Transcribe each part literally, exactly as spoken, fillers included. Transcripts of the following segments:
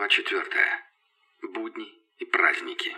Глава четвертая. Будни и праздники.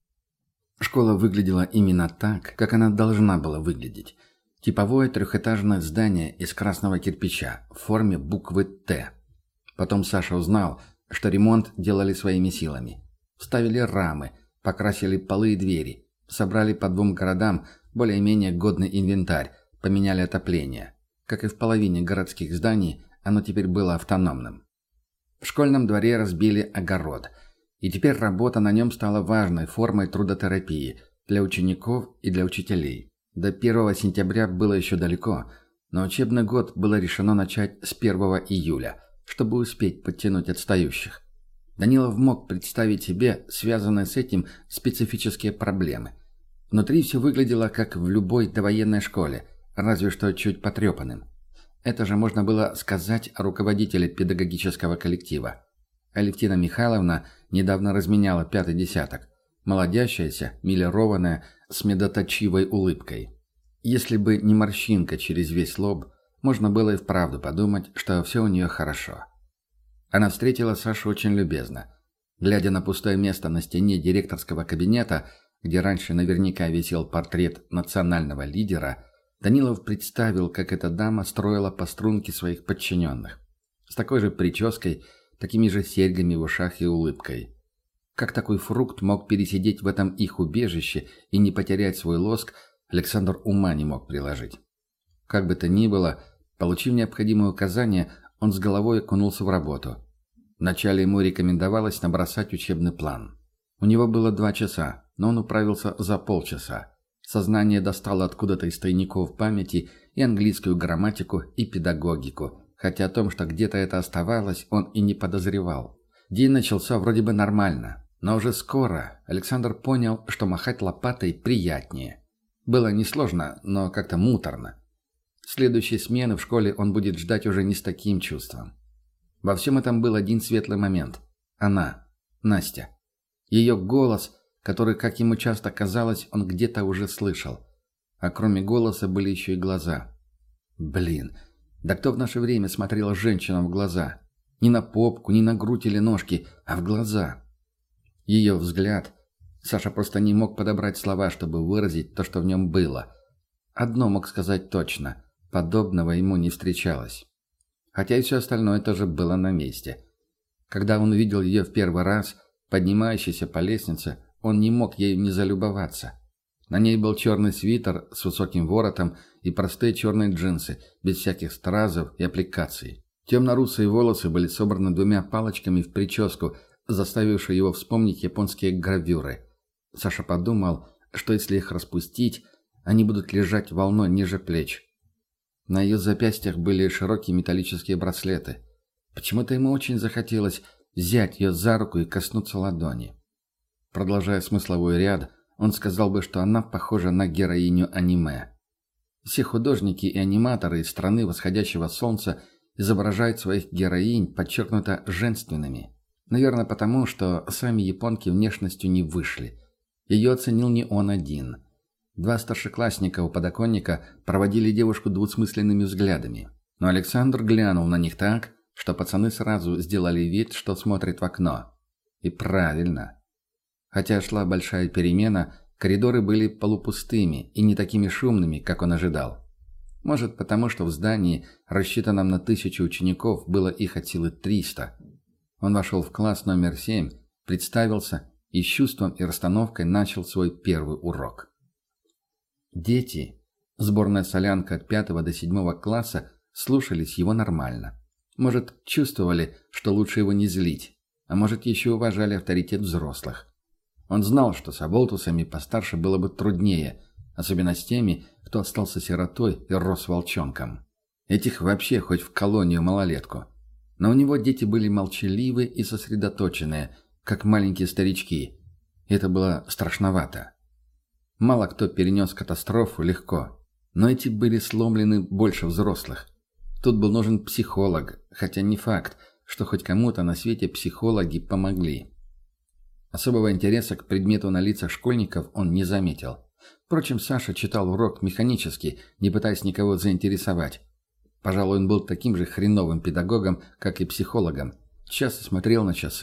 Школа выглядела именно так, как она должна была выглядеть. Типовое трехэтажное здание из красного кирпича в форме буквы «Т». Потом Саша узнал, что ремонт делали своими силами. Вставили рамы, покрасили полы и двери, собрали по двум городам более-менее годный инвентарь, поменяли отопление. Как и в половине городских зданий, оно теперь было автономным. В школьном дворе разбили огород, и теперь работа на нем стала важной формой трудотерапии для учеников и для учителей. До первого сентября было еще далеко, но учебный год было решено начать с первого июля, чтобы успеть подтянуть отстающих. Данилов мог представить себе связанные с этим специфические проблемы. Внутри все выглядело как в любой довоенной школе, разве что чуть потрепанным. Это же можно было сказать о руководителе педагогического коллектива. Алевтина Михайловна недавно разменяла пятый десяток. Молодящаяся, милированная, с медоточивой улыбкой. Если бы не морщинка через весь лоб, можно было и вправду подумать, что все у нее хорошо. Она встретила Сашу очень любезно. Глядя на пустое место на стене директорского кабинета, где раньше наверняка висел портрет национального лидера, Данилов представил, как эта дама строила по струнке своих подчиненных. С такой же прической, такими же серьгами в ушах и улыбкой. Как такой фрукт мог пересидеть в этом их убежище и не потерять свой лоск, Александр ума не мог приложить. Как бы то ни было, получив необходимые указания, он с головой окунулся в работу. Вначале ему рекомендовалось набросать учебный план. У него было два часа, но он управился за полчаса. Сознание достало откуда-то из тайников памяти и английскую грамматику, и педагогику, хотя о том, что где-то это оставалось, он и не подозревал. День начался вроде бы нормально, но уже скоро Александр понял, что махать лопатой приятнее. Было несложно, но как-то муторно. Следующей смены в школе он будет ждать уже не с таким чувством. Во всем этом был один светлый момент. Она, Настя. Ее голос, который, как ему часто казалось, он где-то уже слышал. А кроме голоса были еще и глаза. Блин, да кто в наше время смотрел женщинам в глаза? Не на попку, не на грудь или ножки, а в глаза. Ее взгляд... Саша просто не мог подобрать слова, чтобы выразить то, что в нем было. Одно мог сказать точно. Подобного ему не встречалось. Хотя и все остальное тоже было на месте. Когда он увидел ее в первый раз, поднимающейся по лестнице, он не мог ею не залюбоваться. На ней был черный свитер с высоким воротом и простые черные джинсы, без всяких стразов и аппликаций. Темно-русые волосы были собраны двумя палочками в прическу, заставившую его вспомнить японские гравюры. Саша подумал, что если их распустить, они будут лежать волной ниже плеч. На ее запястьях были широкие металлические браслеты. Почему-то ему очень захотелось взять ее за руку и коснуться ладони. Продолжая смысловой ряд, он сказал бы, что она похожа на героиню аниме. Все художники и аниматоры из страны восходящего солнца изображают своих героинь подчеркнуто женственными. Наверное, потому, что сами японки внешностью не вышли. Ее оценил не он один. Два старшеклассника у подоконника проводили девушку двусмысленными взглядами. Но Александр глянул на них так, что пацаны сразу сделали вид, что смотрят в окно. И правильно. Хотя шла большая перемена, коридоры были полупустыми и не такими шумными, как он ожидал. Может, потому что в здании, рассчитанном на тысячу учеников, было их от силы триста. Он вошел в класс номер семь, представился и с чувством и расстановкой начал свой первый урок. Дети, сборная солянка от пятого до седьмого класса, слушались его нормально. Может, чувствовали, что лучше его не злить, а может, еще уважали авторитет взрослых. Он знал, что с оболтусами постарше было бы труднее, особенно с теми, кто остался сиротой и рос волчонком. Этих вообще хоть в колонию-малолетку. Но у него дети были молчаливы и сосредоточенные, как маленькие старички. И это было страшновато. Мало кто перенес катастрофу легко, но эти были сломлены больше взрослых. Тут был нужен психолог, хотя не факт, что хоть кому-то на свете психологи помогли. Особого интереса к предмету на лицах школьников он не заметил. Впрочем, Саша читал урок механически, не пытаясь никого заинтересовать. Пожалуй, он был таким же хреновым педагогом, как и психологом. Часто смотрел на часы,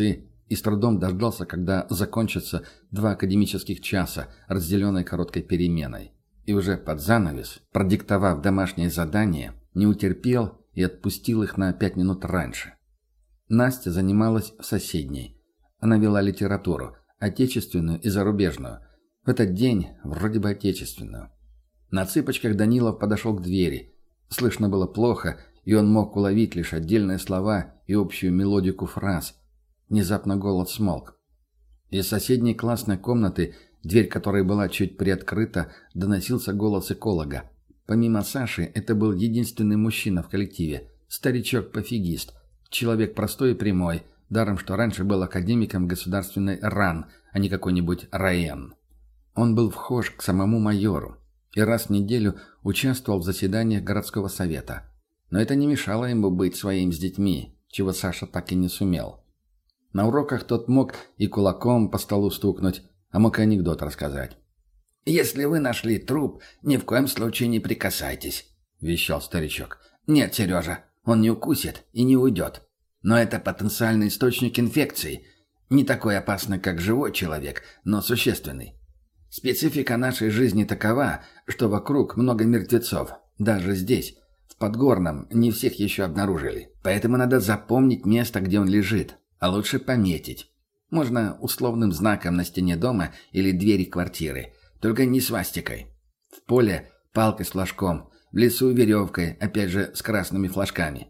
и с трудом дождался, когда закончатся два академических часа, разделенной короткой переменой. И уже под занавес, продиктовав домашнее задание, не утерпел и отпустил их на пять минут раньше. Настя занималась в соседней. Она вела литературу, отечественную и зарубежную. В этот день вроде бы отечественную. На цыпочках Данилов подошел к двери. Слышно было плохо, и он мог уловить лишь отдельные слова и общую мелодику фраз. Внезапно голос смолк. Из соседней классной комнаты, дверь которой была чуть приоткрыта, доносился голос эколога. Помимо Саши, это был единственный мужчина в коллективе. Старичок-пофигист. Человек простой и прямой, даром что раньше был академиком государственной РАН, а не какой-нибудь РАЭН. Он был вхож к самому майору и раз в неделю участвовал в заседаниях городского совета. Но это не мешало ему быть своим с детьми, чего Саша так и не сумел. На уроках тот мог и кулаком по столу стукнуть, а мог и анекдот рассказать. «Если вы нашли труп, ни в коем случае не прикасайтесь», — вещал старичок. «Нет, Сережа, он не укусит и не уйдет. Но это потенциальный источник инфекции. Не такой опасный, как живой человек, но существенный. Специфика нашей жизни такова, что вокруг много мертвецов. Даже здесь, в Подгорном, не всех еще обнаружили. Поэтому надо запомнить место, где он лежит, а лучше пометить. Можно условным знаком на стене дома или двери квартиры, только не свастикой. В поле палкой с флажком, в лесу веревкой, опять же с красными флажками».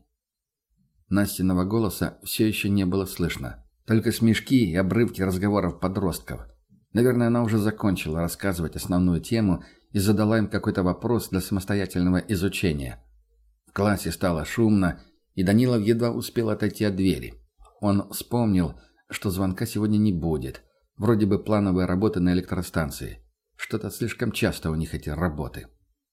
Настиного голоса все еще не было слышно. Только смешки и обрывки разговоров подростков. Наверное, она уже закончила рассказывать основную тему и задала им какой-то вопрос для самостоятельного изучения. В классе стало шумно, и Данилов едва успел отойти от двери. Он вспомнил, что звонка сегодня не будет. Вроде бы плановые работы на электростанции. Что-то слишком часто у них эти работы.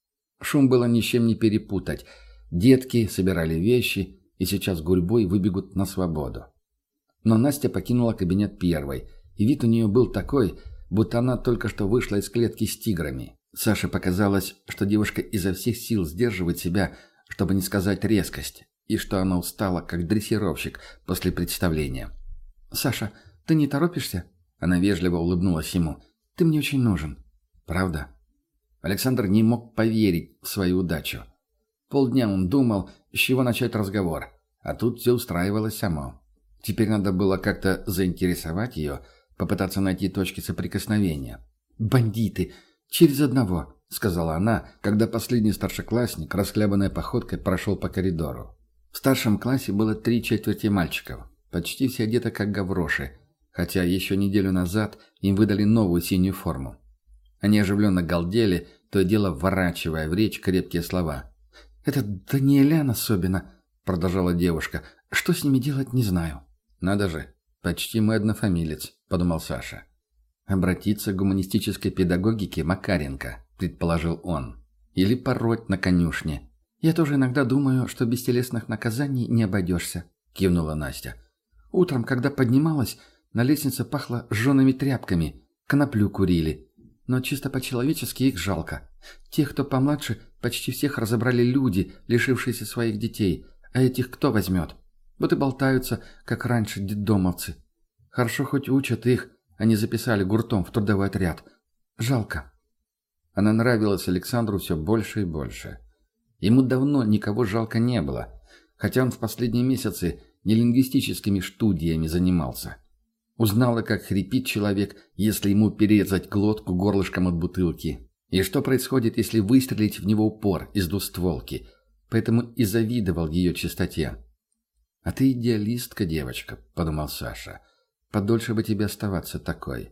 Шум было ни с чем не перепутать. Детки собирали вещи и сейчас гурьбой выбегут на свободу. Но Настя покинула кабинет первой, и вид у нее был такой, будто она только что вышла из клетки с тиграми. Саше показалось, что девушка изо всех сил сдерживает себя, чтобы не сказать резкость, и что она устала, как дрессировщик после представления. «Саша, ты не торопишься?» Она вежливо улыбнулась ему. «Ты мне очень нужен». «Правда?» Александр не мог поверить в свою удачу. Полдня он думал, с чего начать разговор, а тут все устраивалось само. Теперь надо было как-то заинтересовать ее, попытаться найти точки соприкосновения. «Бандиты! Через одного!» — сказала она, когда последний старшеклассник, расхлябанной походкой, прошел по коридору. В старшем классе было три четверти мальчиков, почти все одеты как гавроши, хотя еще неделю назад им выдали новую синюю форму. Они оживленно галдели, то и дело вворачивая в речь крепкие слова. «Это Даниэлян особенно», — продолжала девушка. «Что с ними делать, не знаю». «Надо же, почти мой однофамилец», — подумал Саша. «Обратиться к гуманистической педагогике Макаренко», — предположил он. «Или пороть на конюшне». «Я тоже иногда думаю, что без телесных наказаний не обойдешься», — кивнула Настя. «Утром, когда поднималась, на лестнице пахло жжеными тряпками, коноплю курили. Но чисто по-человечески их жалко. Тех, кто помладше, почти всех разобрали люди, лишившиеся своих детей. А этих кто возьмет? Вот и болтаются, как раньше детдомовцы. Хорошо хоть учат их, а не записали гуртом в трудовой отряд. Жалко». Она нравилась Александру все больше и больше. Ему давно никого жалко не было, хотя он в последние месяцы не лингвистическими студиями занимался. Узнала, как хрипит человек, если ему перерезать глотку горлышком от бутылки. И что происходит, если выстрелить в него упор из двустволки. Поэтому и завидовал ее чистоте. «А ты идеалистка, девочка», — подумал Саша. «Подольше бы тебе оставаться такой».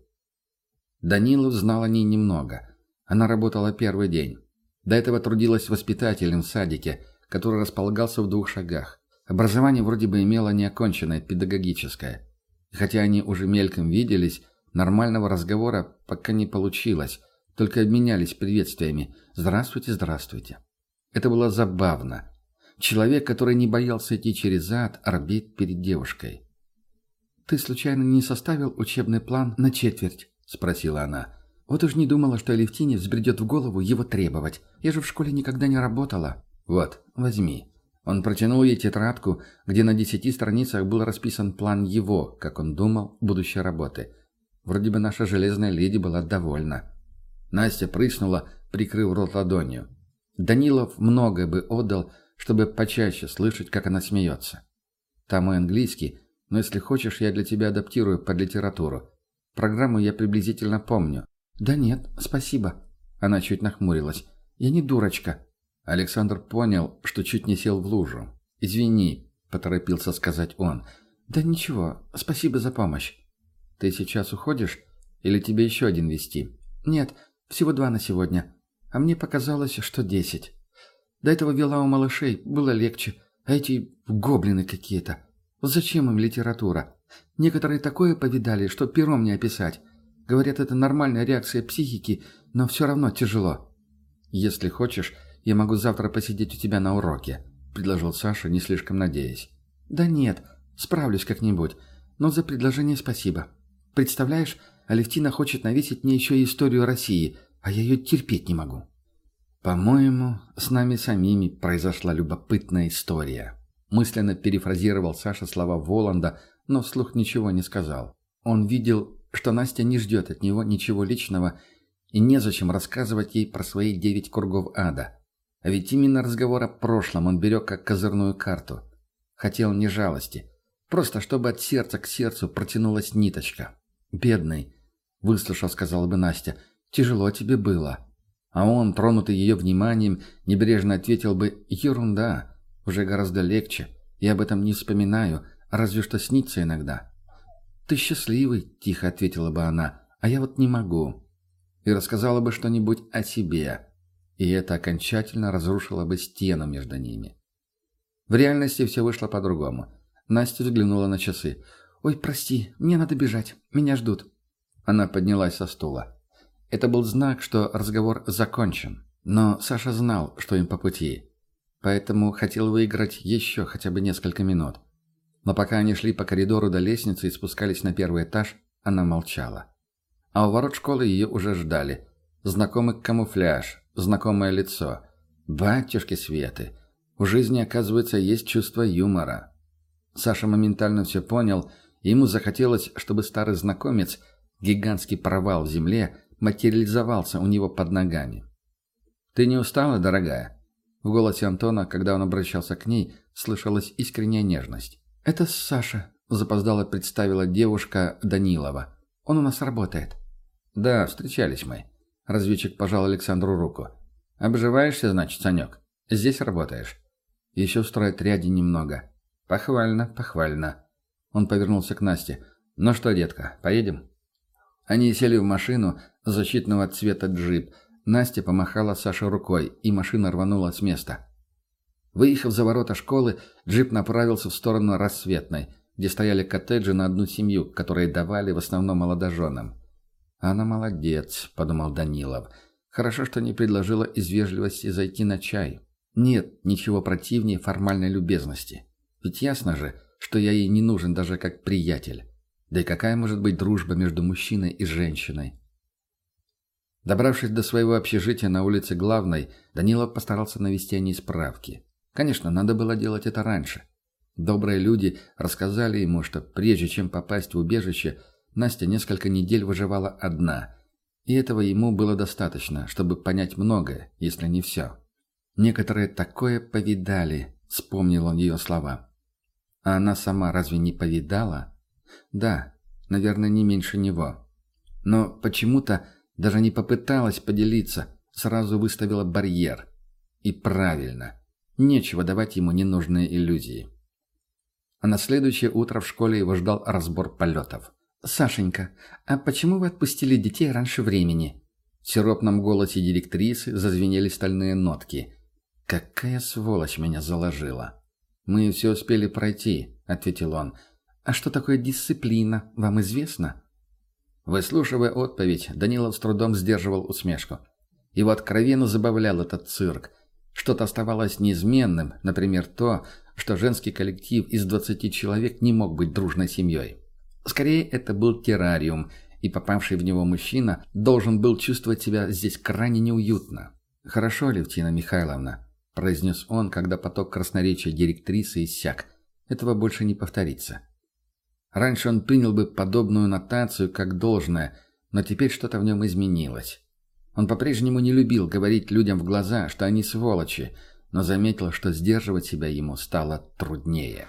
Данилов знал о ней немного. Она работала первый день. До этого трудилась воспитателем в садике, который располагался в двух шагах. Образование вроде бы имело неоконченное, педагогическое. И хотя они уже мельком виделись, нормального разговора пока не получилось, только обменялись приветствиями «Здравствуйте, здравствуйте». Это было забавно. Человек, который не боялся идти через ад, орбит перед девушкой. «Ты случайно не составил учебный план на четверть?» — спросила она. «Вот уж не думала, что Алевтине взбредет в голову его требовать. Я же в школе никогда не работала». «Вот, возьми». Он протянул ей тетрадку, где на десяти страницах был расписан план его, как он думал, будущей работы. Вроде бы наша железная леди была довольна. Настя прыснула, прикрыв рот ладонью. Данилов многое бы отдал, чтобы почаще слышать, как она смеется. Там мой английский, но если хочешь, я для тебя адаптирую под литературу. Программу я приблизительно помню. Да нет, спасибо. Она чуть нахмурилась. Я не дурочка. Александр понял, что чуть не сел в лужу. «Извини», — поторопился сказать он. «Да ничего, спасибо за помощь». «Ты сейчас уходишь? Или тебе еще один вести?» «Нет, всего два на сегодня. А мне показалось, что десять. До этого вела у малышей, было легче. А эти гоблины какие-то. Зачем им литература? Некоторые такое повидали, что пером не описать. Говорят, это нормальная реакция психики, но все равно тяжело». «Если хочешь, я могу завтра посидеть у тебя на уроке», — предложил Саша, не слишком надеясь. «Да нет, справлюсь как-нибудь. Но за предложение спасибо. Представляешь, Алевтина хочет навесить мне еще и историю России, а я ее терпеть не могу». «По-моему, с нами самими произошла любопытная история», — мысленно перефразировал Саша слова Воланда, но вслух ничего не сказал. Он видел, что Настя не ждет от него ничего личного, и незачем рассказывать ей про свои девять кругов ада. А ведь именно разговор о прошлом он берег как козырную карту. Хотел не жалости, просто чтобы от сердца к сердцу протянулась ниточка. «Бедный», — выслушав, сказала бы Настя, — «тяжело тебе было». А он, тронутый ее вниманием, небрежно ответил бы: «Ерунда, уже гораздо легче. Я об этом не вспоминаю, разве что снится иногда». «Ты счастливый», — тихо ответила бы она, — «а я вот не могу». И рассказала бы что-нибудь о себе. И это окончательно разрушило бы стену между ними. В реальности все вышло по-другому. Настя взглянула на часы. «Ой, прости, мне надо бежать. Меня ждут». Она поднялась со стула. Это был знак, что разговор закончен. Но Саша знал, что им по пути. Поэтому хотел выиграть еще хотя бы несколько минут. Но пока они шли по коридору до лестницы и спускались на первый этаж, она молчала. А у ворот школы ее уже ждали. Знакомый камуфляж, знакомое лицо. Батюшки Светы. У жизни, оказывается, есть чувство юмора. Саша моментально все понял, и ему захотелось, чтобы старый знакомец, гигантский провал в земле, материализовался у него под ногами. «Ты не устала, дорогая?» В голосе Антона, когда он обращался к ней, слышалась искренняя нежность. «Это Саша», — запоздало представила девушка Данилова. «Он у нас работает». «Да, встречались мы». Разведчик пожал Александру руку. «Обживаешься, значит, Санек? Здесь работаешь?» «Еще в стройотряде немного». «Похвально, похвально». Он повернулся к Насте. «Ну что, детка, поедем?» Они сели в машину защитного цвета джип. Настя помахала Саше рукой, и машина рванула с места. Выехав за ворота школы, джип направился в сторону Рассветной, где стояли коттеджи на одну семью, которые давали в основном молодоженам. «Она молодец», — подумал Данилов. «Хорошо, что не предложила из вежливости зайти на чай. Нет ничего противнее формальной любезности. Ведь ясно же, что я ей не нужен даже как приятель. Да и какая может быть дружба между мужчиной и женщиной?» Добравшись до своего общежития на улице Главной, Данилов постарался навести о ней справки. Конечно, надо было делать это раньше. Добрые люди рассказали ему, что прежде чем попасть в убежище, Настя несколько недель выживала одна. И этого ему было достаточно, чтобы понять многое, если не все. «Некоторые такое повидали», — вспомнил он ее слова. «А она сама разве не повидала?» «Да, наверное, не меньше него. Но почему-то даже не попыталась поделиться, сразу выставила барьер. И правильно. Нечего давать ему ненужные иллюзии». А на следующее утро в школе его ждал разбор полетов. «Сашенька, а почему вы отпустили детей раньше времени?» В сиропном голосе директрисы зазвенели стальные нотки. «Какая сволочь меня заложила!» «Мы все успели пройти», — ответил он. «А что такое дисциплина, вам известно?» Выслушивая отповедь, Данилов с трудом сдерживал усмешку. Его откровенно забавлял этот цирк. Что-то оставалось неизменным, например, то, что женский коллектив из двадцати человек не мог быть дружной семьей. Скорее, это был террариум, и попавший в него мужчина должен был чувствовать себя здесь крайне неуютно. «Хорошо, Алевтина Михайловна». — произнес он, когда поток красноречия директрисы иссяк. «Этого больше не повторится». Раньше он принял бы подобную нотацию как должное, но теперь что-то в нем изменилось. Он по-прежнему не любил говорить людям в глаза, что они сволочи, но заметил, что сдерживать себя ему стало труднее.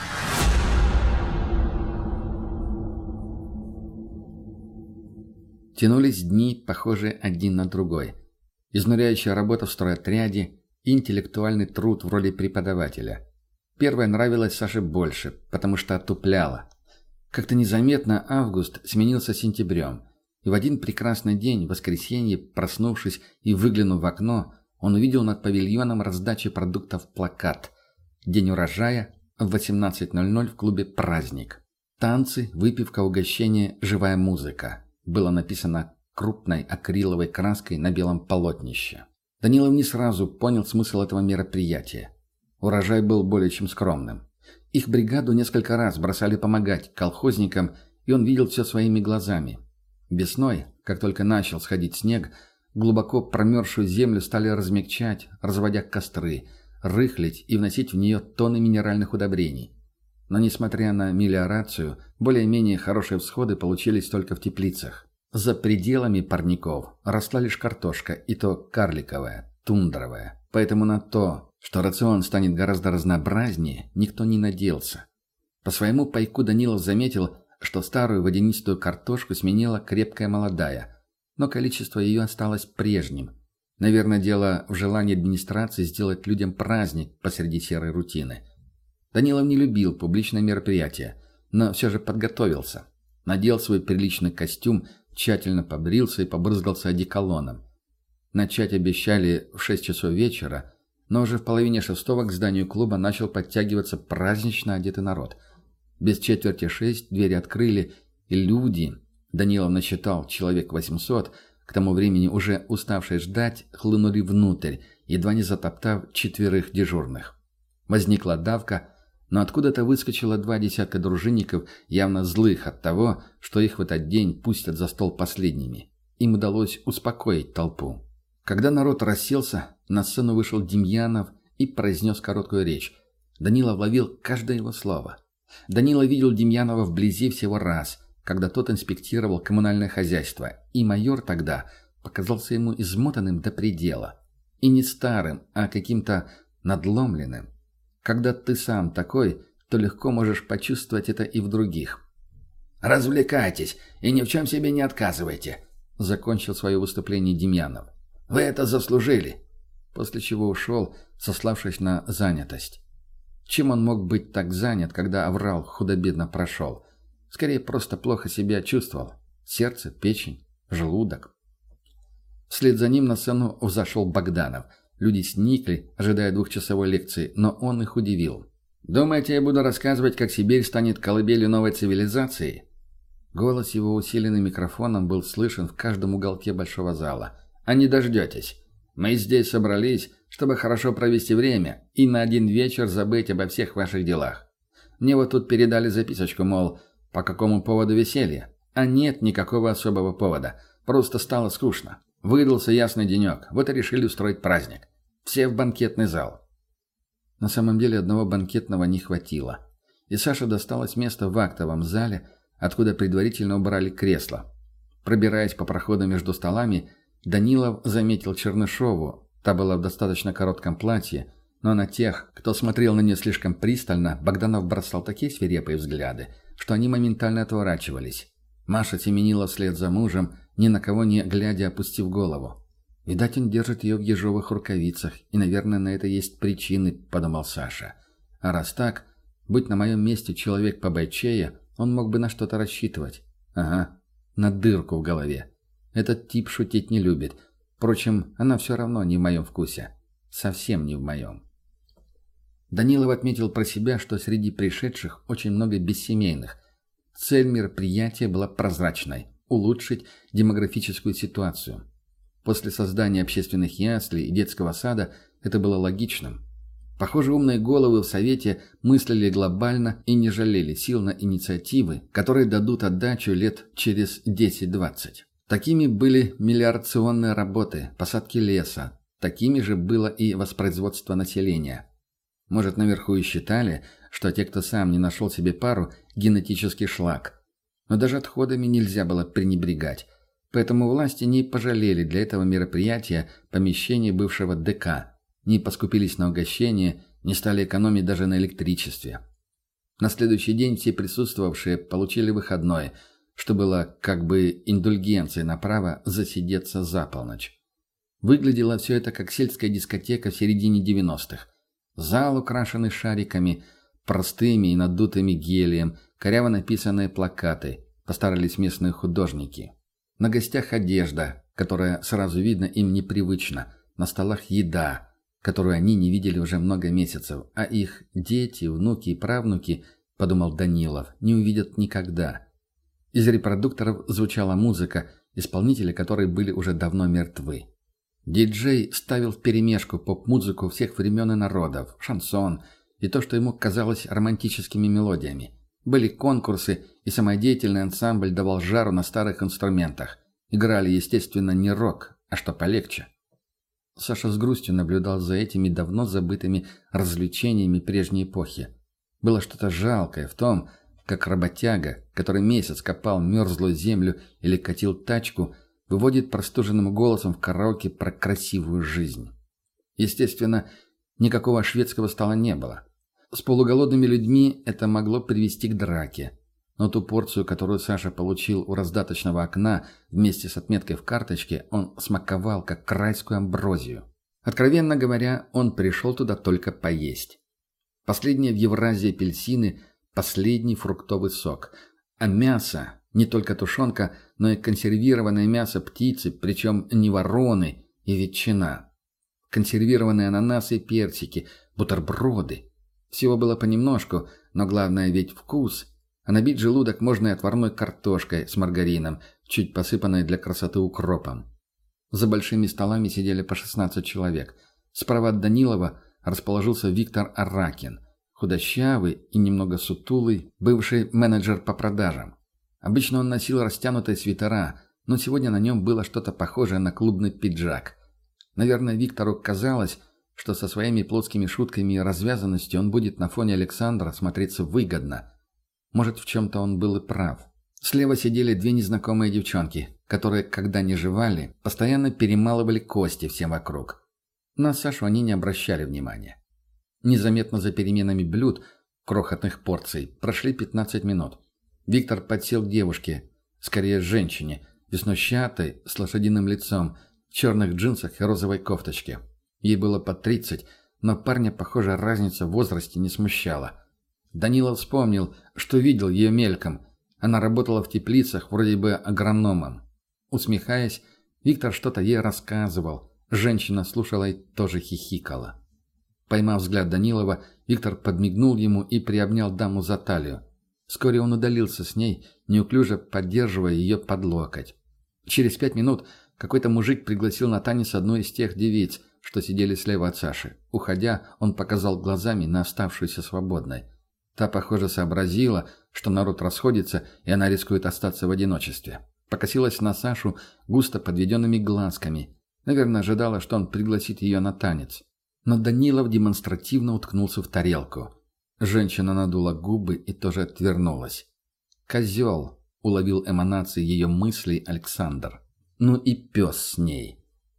Тянулись дни, похожие один на другой. Изнуряющая работа в стройотряде и интеллектуальный труд в роли преподавателя. Первое нравилось Саше больше, потому что отупляло. Как-то незаметно август сменился сентябрем, и в один прекрасный день, в воскресенье, проснувшись и выглянув в окно, он увидел над павильоном раздачи продуктов плакат «День урожая» в восемнадцать ноль ноль в клубе «Праздник». Танцы, выпивка, угощение, живая музыка. Было написано крупной акриловой краской на белом полотнище. Данилов не сразу понял смысл этого мероприятия. Урожай был более чем скромным. Их бригаду несколько раз бросали помогать колхозникам, и он видел все своими глазами. Весной, как только начал сходить снег, глубоко промерзшую землю стали размягчать, разводя костры, рыхлить и вносить в нее тонны минеральных удобрений. Но, несмотря на мелиорацию, более-менее хорошие всходы получились только в теплицах. За пределами парников росла лишь картошка, и то карликовая, тундровая. Поэтому на то, что рацион станет гораздо разнообразнее, никто не надеялся. По своему пайку Данилов заметил, что старую водянистую картошку сменила крепкая молодая, но количество ее осталось прежним. Наверное, дело в желании администрации сделать людям праздник посреди серой рутины. Данилов не любил публичные мероприятия, но все же подготовился. Надел свой приличный костюм, тщательно побрился и побрызгался одеколоном. Начать обещали в шесть часов вечера, но уже в половине шестого к зданию клуба начал подтягиваться празднично одетый народ. Без четверти шесть двери открыли, и люди, Данилов насчитал человек восемьсот, к тому времени уже уставшие ждать, хлынули внутрь, едва не затоптав четверых дежурных. Возникла давка, но откуда-то выскочило два десятка дружинников, явно злых от того, что их в этот день пустят за стол последними. Им удалось успокоить толпу. Когда народ расселся, на сцену вышел Демьянов и произнес короткую речь. Данилов ловил каждое его слово. Данилов видел Демьянова вблизи всего раз, когда тот инспектировал коммунальное хозяйство, и майор тогда показался ему измотанным до предела. И не старым, а каким-то надломленным. Когда ты сам такой, то легко можешь почувствовать это и в других. «Развлекайтесь и ни в чем себе не отказывайте», — закончил свое выступление Демьянов. «Вы это заслужили», после чего ушел, сославшись на занятость. Чем он мог быть так занят, когда аврал худо-бедно прошел? Скорее, просто плохо себя чувствовал. Сердце, печень, желудок. Вслед за ним на сцену взошел Богданов. Люди сникли, ожидая двухчасовой лекции, но он их удивил. «Думаете, я буду рассказывать, как Сибирь станет колыбелью новой цивилизации?» Голос его, усиленный микрофоном, был слышен в каждом уголке большого зала. «А не дождетесь. Мы здесь собрались, чтобы хорошо провести время и на один вечер забыть обо всех ваших делах. Мне вот тут передали записочку, мол, по какому поводу веселье. А нет никакого особого повода. Просто стало скучно. Выдался ясный денек, вот и решили устроить праздник. Все в банкетный зал». На самом деле одного банкетного не хватило. И Саше досталось место в актовом зале, откуда предварительно убрали кресла. Пробираясь по проходу между столами, Данилов заметил Чернышову. Та была в достаточно коротком платье, но на тех, кто смотрел на нее слишком пристально, Богданов бросал такие свирепые взгляды, что они моментально отворачивались. Маша семенила вслед за мужем, ни на кого не глядя, опустив голову. «Видать, он держит ее в ежовых рукавицах, и, наверное, на это есть причины», — подумал Саша. «А раз так, будь на моем месте человек побойчее, он мог бы на что-то рассчитывать. Ага, на дырку в голове. Этот тип шутить не любит. Впрочем, она все равно не в моем вкусе. Совсем не в моем». Данилов отметил про себя, что среди пришедших очень много бессемейных. Цель мероприятия была прозрачной – улучшить демографическую ситуацию. После создания общественных яслей и детского сада это было логичным. Похоже, умные головы в Совете мыслили глобально и не жалели сил на инициативы, которые дадут отдачу лет через десять-двадцать. Такими были мелиорационные работы, посадки леса, Такими же было и воспроизводство населения. Может, наверху и считали, что те, кто сам не нашел себе пару, генетический шлак. Но даже отходами нельзя было пренебрегать. Поэтому власти не пожалели для этого мероприятия помещение бывшего ДК, не поскупились на угощение, не стали экономить даже на электричестве. На следующий день все присутствовавшие получили выходной, что было как бы индульгенцией на право засидеться за полночь. Выглядело все это как сельская дискотека в середине девяностых. Зал, украшенный шариками, простыми и надутыми гелием, коряво написанные плакаты, постарались местные художники. На гостях одежда, которая сразу видно им непривычна, на столах еда, которую они не видели уже много месяцев, а их дети, внуки и правнуки, подумал Данилов, не увидят никогда. Из репродукторов звучала музыка, исполнители которой были уже давно мертвы. Диджей ставил вперемешку поп-музыку всех времен и народов, шансон и то, что ему казалось романтическими мелодиями. Были конкурсы, и самодеятельный ансамбль давал жару на старых инструментах. Играли, естественно, не рок, а что полегче. Саша с грустью наблюдал за этими давно забытыми развлечениями прежней эпохи. Было что-то жалкое в том, как работяга, который месяц копал мерзлую землю или катил тачку, выводит простуженным голосом в караоке про красивую жизнь. Естественно, никакого шведского стола не было. С полуголодными людьми это могло привести к драке. Но ту порцию, которую Саша получил у раздаточного окна вместе с отметкой в карточке, он смаковал как райскую амброзию. Откровенно говоря, он пришел туда только поесть. Последние в Евразии апельсины, последний фруктовый сок. А мясо, не только тушенка, но и консервированное мясо птицы, причем не вороны и ветчина. Консервированные ананасы и персики, бутерброды. Всего было понемножку, но главное ведь вкус. А набить желудок можно и отварной картошкой с маргарином, чуть посыпанной для красоты укропом. За большими столами сидели по шестнадцать человек. Справа от Данилова расположился Виктор Аракин, худощавый и немного сутулый, бывший менеджер по продажам. Обычно он носил растянутые свитера, но сегодня на нем было что-то похожее на клубный пиджак. Наверное, Виктору казалось, что со своими плотскими шутками и развязанностью он будет на фоне Александра смотреться выгодно. Может, в чем-то он был и прав. Слева сидели две незнакомые девчонки, которые, когда не жевали, постоянно перемалывали кости всем вокруг. На Сашу они не обращали внимания. Незаметно за переменами блюд, крохотных порций, прошли пятнадцать минут. Виктор подсел к девушке, скорее женщине, веснущатой, с лошадиным лицом, в черных джинсах и розовой кофточке. Ей было под тридцать, но парня, похоже, разница в возрасте не смущала. Данилов вспомнил, что видел ее мельком. Она работала в теплицах, вроде бы агрономом. Усмехаясь, Виктор что-то ей рассказывал. Женщина слушала и тоже хихикала. Поймав взгляд Данилова, Виктор подмигнул ему и приобнял даму за талию. Вскоре он удалился с ней, неуклюже поддерживая ее под локоть. Через пять минут какой-то мужик пригласил на танец одну из тех девиц, что сидели слева от Саши. Уходя, он показал глазами на оставшуюся свободной. Та, похоже, сообразила, что народ расходится, и она рискует остаться в одиночестве. Покосилась на Сашу густо подведенными глазками. Наверное, ожидала, что он пригласит ее на танец. Но Данилов демонстративно уткнулся в тарелку. Женщина надула губы и тоже отвернулась. «Козел!» — уловил эманации ее мыслей Александр. «Ну и пес с ней!»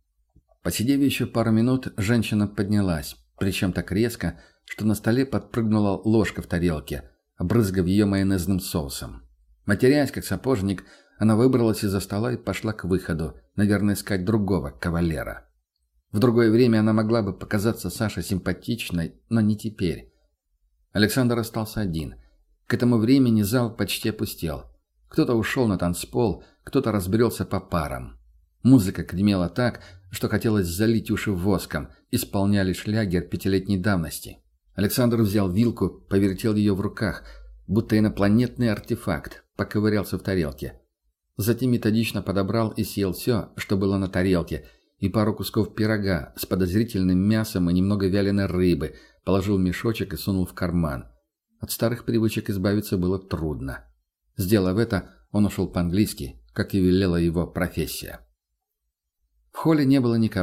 Посидев еще пару минут, женщина поднялась, причем так резко, что на столе подпрыгнула ложка в тарелке, обрызгав ее майонезным соусом. Матерясь, как сапожник, она выбралась из-за стола и пошла к выходу, наверное, искать другого кавалера. В другое время она могла бы показаться Саше симпатичной, но не теперь. Александр остался один. К этому времени зал почти опустел. Кто-то ушел на танцпол, кто-то разбрелся по парам. Музыка гремела так, что хотелось залить уши воском, исполняли шлягер пятилетней давности. Александр взял вилку, повертел ее в руках, будто инопланетный артефакт, поковырялся в тарелке. Затем методично подобрал и съел все, что было на тарелке, и пару кусков пирога с подозрительным мясом и немного вяленой рыбы, положил в мешочек и сунул в карман. От старых привычек избавиться было трудно. Сделав это, он ушел по-английски, как и велела его профессия. В холле не было никого.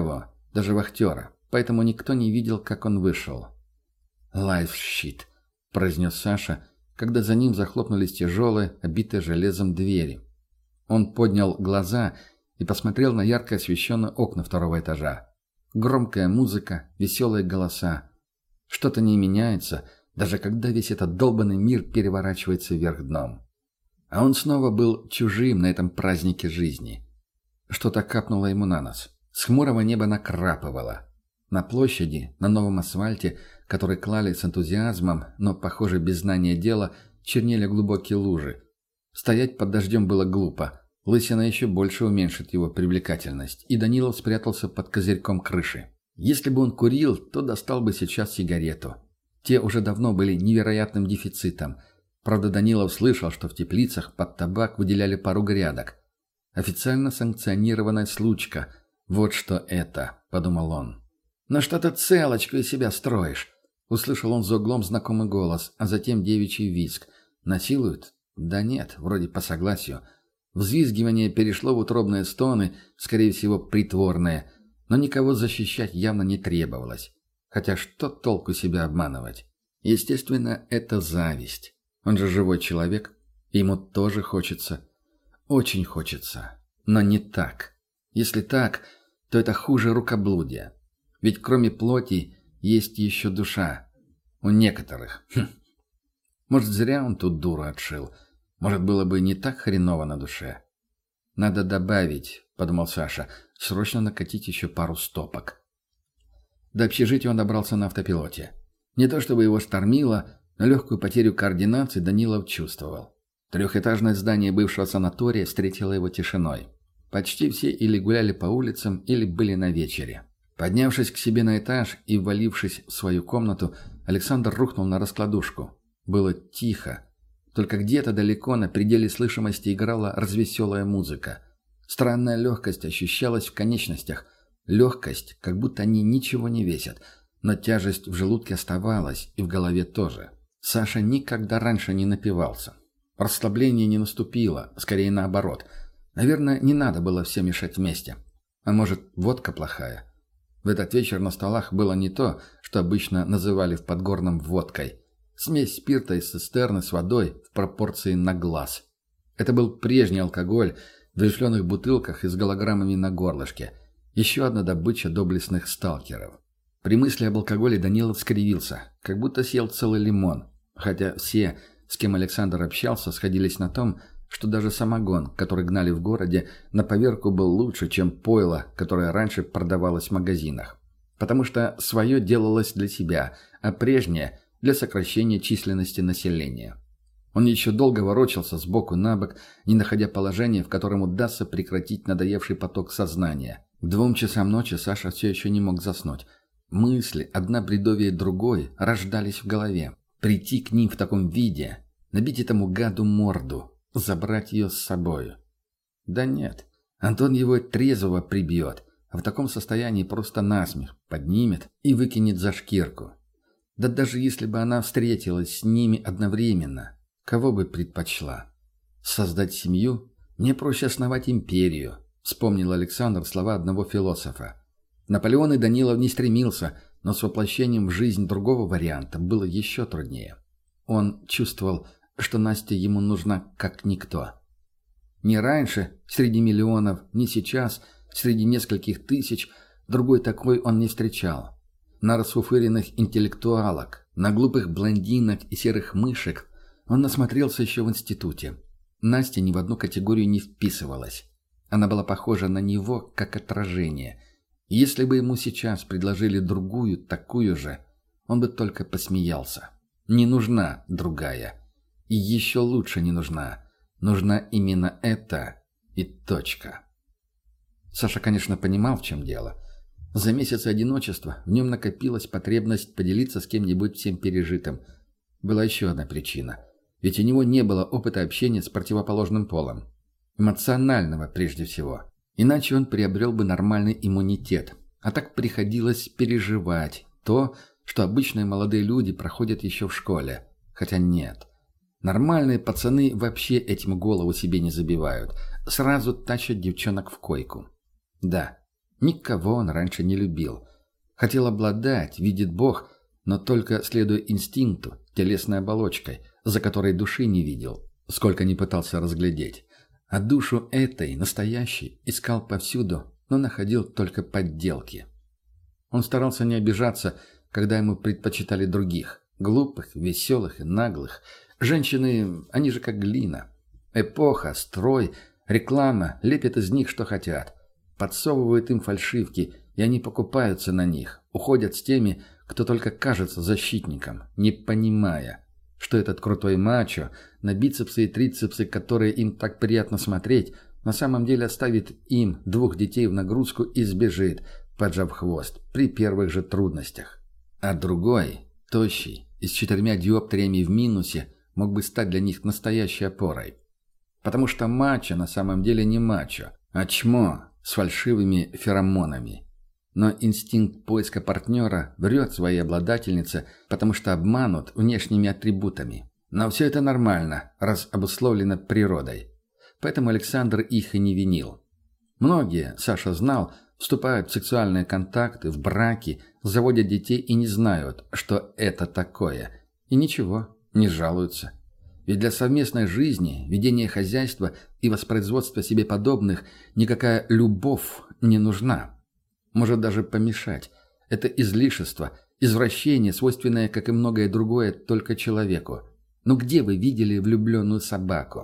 даже вахтера, поэтому никто не видел, как он вышел. «Лайф-щит», — произнес Саша, когда за ним захлопнулись тяжелые, обитые железом двери. Он поднял глаза и посмотрел на ярко освещенные окна второго этажа. Громкая музыка, веселые голоса. Что-то не меняется, даже когда весь этот долбанный мир переворачивается вверх дном. А он снова был чужим на этом празднике жизни. Что-то капнуло ему на нос. С хмурого неба накрапывало. На площади, на новом асфальте, который клали с энтузиазмом, но, похоже, без знания дела, чернели глубокие лужи. Стоять под дождем было глупо. Лысина еще больше уменьшит его привлекательность, и Данилов спрятался под козырьком крыши. Если бы он курил, то достал бы сейчас сигарету. Те уже давно были невероятным дефицитом. Правда, Данилов слышал, что в теплицах под табак выделяли пару грядок. Официально санкционированная случка. Вот что это, подумал он. «Но что ты целочку из себя строишь?» Услышал он за углом знакомый голос, а затем девичий визг. «Насилуют?» Да нет, вроде по согласию. Взвизгивание перешло в утробные стоны, скорее всего, притворные, но никого защищать явно не требовалось. Хотя что толку себя обманывать? Естественно, это зависть. Он же живой человек, и ему тоже хочется. Очень хочется. Но не так. Если так, то это хуже рукоблудия. Ведь кроме плоти есть еще душа. У некоторых. Хм. Может, зря он тут дуру отшил. Может, было бы не так хреново на душе. «Надо добавить», — подумал Саша, — «срочно накатить еще пару стопок». До общежития он добрался на автопилоте. Не то чтобы его штормило, но легкую потерю координации Данилов чувствовал. Трехэтажное здание бывшего санатория встретило его тишиной. Почти все или гуляли по улицам, или были на вечере. Поднявшись к себе на этаж и ввалившись в свою комнату, Александр рухнул на раскладушку. Было тихо. Только где-то далеко на пределе слышимости играла развеселая музыка. Странная легкость ощущалась в конечностях. Легкость, как будто они ничего не весят. Но тяжесть в желудке оставалась, и в голове тоже. Саша никогда раньше не напивался. Расслабление не наступило, скорее наоборот. Наверное, не надо было все мешать вместе. А может, водка плохая? В этот вечер на столах было не то, что обычно называли в Подгорном водкой. Смесь спирта из цистерны с водой в пропорции на глаз. Это был прежний алкоголь в рифленых бутылках и с голограммами на горлышке. Еще одна добыча доблестных сталкеров. При мысли об алкоголе Данилов скривился, как будто съел целый лимон. Хотя все, с кем Александр общался, сходились на том, что даже самогон, который гнали в городе, на поверку был лучше, чем пойло, которое раньше продавалось в магазинах. Потому что свое делалось для себя, а прежнее – для сокращения численности населения. Он еще долго ворочался сбоку на бок, не находя положения, в котором удастся прекратить надоевший поток сознания. К двум часам ночи Саша все еще не мог заснуть. Мысли, одна бредовее другой, рождались в голове. Прийти к ним в таком виде, набить этому гаду морду, забрать ее с собою. Да нет, Антон его трезвого прибьет, а в таком состоянии просто насмех поднимет и выкинет за шкирку. Да даже если бы она встретилась с ними одновременно, кого бы предпочла? Создать семью? Мне проще основать империю, вспомнил Александр слова одного философа. Наполеон и Данилов не стремился, но с воплощением в жизнь другого варианта было еще труднее. Он чувствовал, что Настя ему нужна как никто. Ни раньше, среди миллионов, ни сейчас, среди нескольких тысяч, другой такой он не встречал. На расфуфыренных интеллектуалок, на глупых блондинок и серых мышек он насмотрелся еще в институте. Настя ни в одну категорию не вписывалась. Она была похожа на него, как отражение. Если бы ему сейчас предложили другую, такую же, он бы только посмеялся. Не нужна другая. И еще лучше не нужна. Нужна именно эта и точка. Саша, конечно, понимал, в чем дело. За месяцы одиночества в нем накопилась потребность поделиться с кем-нибудь всем пережитым. Была еще одна причина. Ведь у него не было опыта общения с противоположным полом. Эмоционального прежде всего. Иначе он приобрел бы нормальный иммунитет. А так приходилось переживать то, что обычные молодые люди проходят еще в школе. Хотя нет. Нормальные пацаны вообще этим голову себе не забивают. Сразу тащат девчонок в койку. Да. Никого он раньше не любил. Хотел обладать, видит Бог, но только следуя инстинкту, телесной оболочкой, за которой души не видел, сколько не пытался разглядеть. А душу этой, настоящей, искал повсюду, но находил только подделки. Он старался не обижаться, когда ему предпочитали других, глупых, веселых и наглых. Женщины, они же как глина. Эпоха, строй, реклама лепят из них, что хотят. Подсовывают им фальшивки, и они покупаются на них, уходят с теми, кто только кажется защитником, не понимая, что этот крутой мачо, на бицепсы и трицепсы, которые им так приятно смотреть, на самом деле оставит им двух детей в нагрузку и сбежит, поджав хвост, при первых же трудностях. А другой, тощий и с четырьмя диоптриями в минусе, мог бы стать для них настоящей опорой. Потому что мачо на самом деле не мачо, а чмо с фальшивыми феромонами. Но инстинкт поиска партнера врет своей обладательнице, потому что обманут внешними атрибутами. Но все это нормально, раз обусловлено природой. Поэтому Александр их и не винил. Многие, Саша знал, вступают в сексуальные контакты, в браки, заводят детей и не знают, что это такое. И ничего, не жалуются. Ведь для совместной жизни, ведения хозяйства и воспроизводства себе подобных никакая любовь не нужна. Может даже помешать. Это излишество, извращение, свойственное, как и многое другое, только человеку. Но где вы видели влюбленную собаку?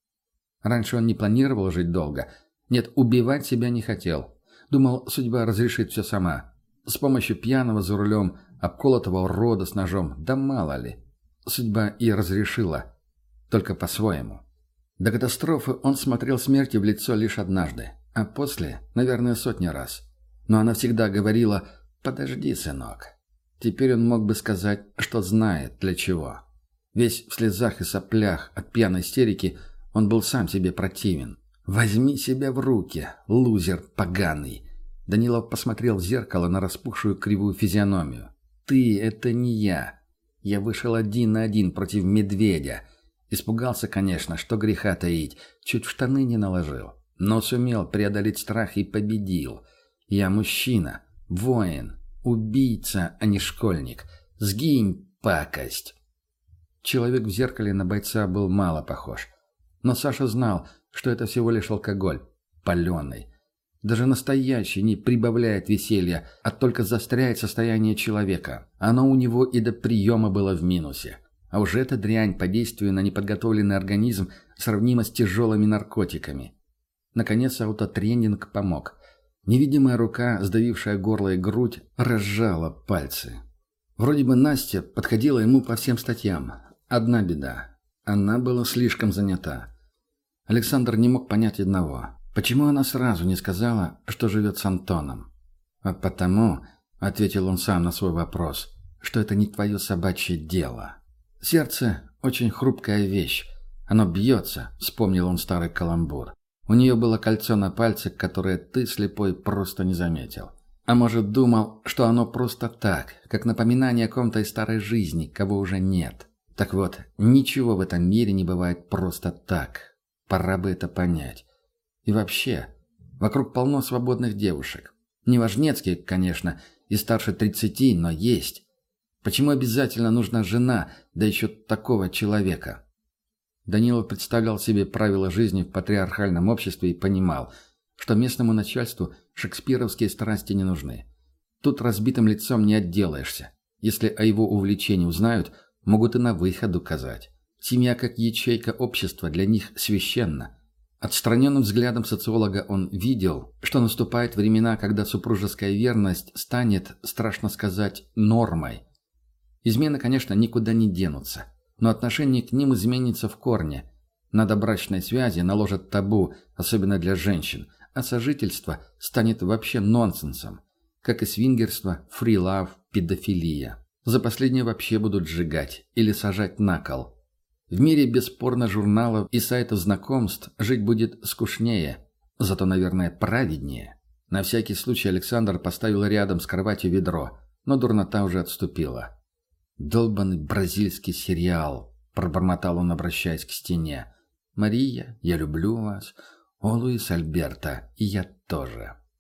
Раньше он не планировал жить долго. Нет, убивать себя не хотел. Думал, судьба разрешит все сама. С помощью пьяного за рулем, обколотого урода с ножом, да мало ли. Судьба и разрешила. Только по-своему. До катастрофы он смотрел смерти в лицо лишь однажды, а после, наверное, сотни раз. Но она всегда говорила «Подожди, сынок». Теперь он мог бы сказать, что знает для чего. Весь в слезах и соплях от пьяной истерики он был сам себе противен. «Возьми себя в руки, лузер поганый!» Данилов посмотрел в зеркало на распухшую кривую физиономию. «Ты — это не я. Я вышел один на один против медведя». Испугался, конечно, что греха таить, чуть в штаны не наложил, но сумел преодолеть страх и победил. Я мужчина, воин, убийца, а не школьник. Сгинь, пакость. Человек в зеркале на бойца был мало похож. Но Саша знал, что это всего лишь алкоголь, паленый. Даже настоящий не прибавляет веселья, а только заостряет состояние человека. Оно у него и до приема было в минусе. А уже эта дрянь по действию на неподготовленный организм сравнима с тяжелыми наркотиками. Наконец аутотренинг помог. Невидимая рука, сдавившая горло и грудь, разжала пальцы. Вроде бы Настя подходила ему по всем статьям. Одна беда. Она была слишком занята. Александр не мог понять одного. Почему она сразу не сказала, что живет с Антоном? А потому, ответил он сам на свой вопрос, что это не твое собачье дело. Сердце – очень хрупкая вещь. Оно бьется, вспомнил он старый каламбур. У нее было кольцо на пальце, которое ты, слепой, просто не заметил. А может, думал, что оно просто так, как напоминание о ком-то из старой жизни, кого уже нет. Так вот, ничего в этом мире не бывает просто так. Пора бы это понять. И вообще, вокруг полно свободных девушек. Неважнецкие, конечно, и старше тридцати, но есть. Почему обязательно нужна жена, да еще такого человека? Данилов представлял себе правила жизни в патриархальном обществе и понимал, что местному начальству шекспировские страсти не нужны. Тут разбитым лицом не отделаешься. Если о его увлечении узнают, могут и на выход указать. Семья как ячейка общества для них священна. Отстраненным взглядом социолога он видел, что наступают времена, когда супружеская верность станет, страшно сказать, нормой. Измены, конечно, никуда не денутся, но отношение к ним изменится в корне. На добрачной связи наложат табу, особенно для женщин, а сожительство станет вообще нонсенсом, как и свингерство, фрилав, педофилия. За последнее вообще будут сжигать или сажать на кол. В мире без порно-журналов и сайтов знакомств жить будет скучнее, зато, наверное, праведнее. На всякий случай Александр поставил рядом с кроватью ведро, но дурнота уже отступила. «Долбанный бразильский сериал», — пробормотал он, обращаясь к стене. «Мария, я люблю вас. О, Луис Альберто, и я тоже».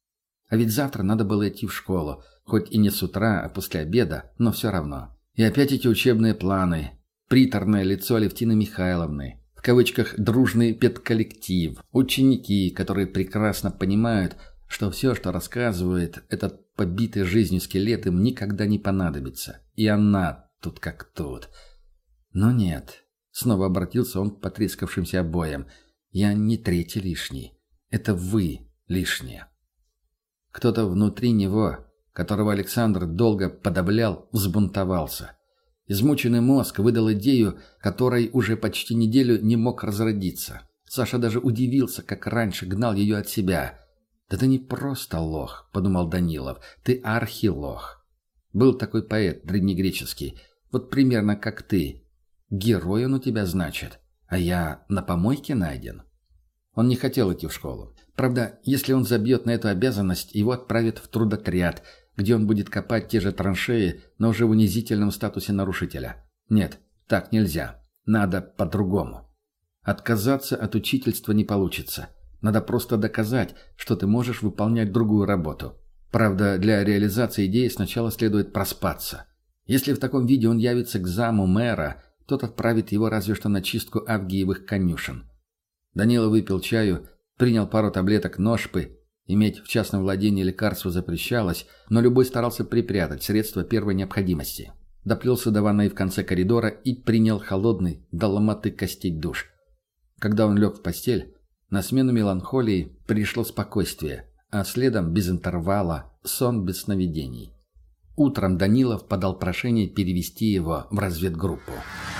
А ведь завтра надо было идти в школу, хоть и не с утра, а после обеда, но все равно. И опять эти учебные планы, приторное лицо Алевтины Михайловны, в кавычках «дружный педколлектив», ученики, которые прекрасно понимают, что все, что рассказывает этот побитый жизнью скелет, им никогда не понадобится. И она тут как тут. Но нет. Снова обратился он к потрескавшимся обоям. Я не третий лишний. Это вы лишние. Кто-то внутри него, которого Александр долго подавлял, взбунтовался. Измученный мозг выдал идею, которой уже почти неделю не мог разродиться. Саша даже удивился, как раньше гнал ее от себя. «Да ты не просто лох», — подумал Данилов, — «ты архилох». Был такой поэт древнегреческий, вот примерно как ты. Герой он у тебя, значит, а я на помойке найден. Он не хотел идти в школу. Правда, если он забьет на эту обязанность, его отправят в трудотряд, где он будет копать те же траншеи, но уже в унизительном статусе нарушителя. Нет, так нельзя. Надо по-другому. Отказаться от учительства не получится. Надо просто доказать, что ты можешь выполнять другую работу. Правда, для реализации идеи сначала следует проспаться. Если в таком виде он явится к заму мэра, тот отправит его разве что на чистку авгиевых конюшен. Данила выпил чаю, принял пару таблеток ношпы. Иметь в частном владении лекарство запрещалось, но любой старался припрятать средства первой необходимости. Доплелся до ванной в конце коридора и принял холодный, до ломоты костей душ. Когда он лег в постель, на смену меланхолии пришло спокойствие, а следом без интервала сон без сновидений. Утром Данилов подал прошение перевести его в разведгруппу.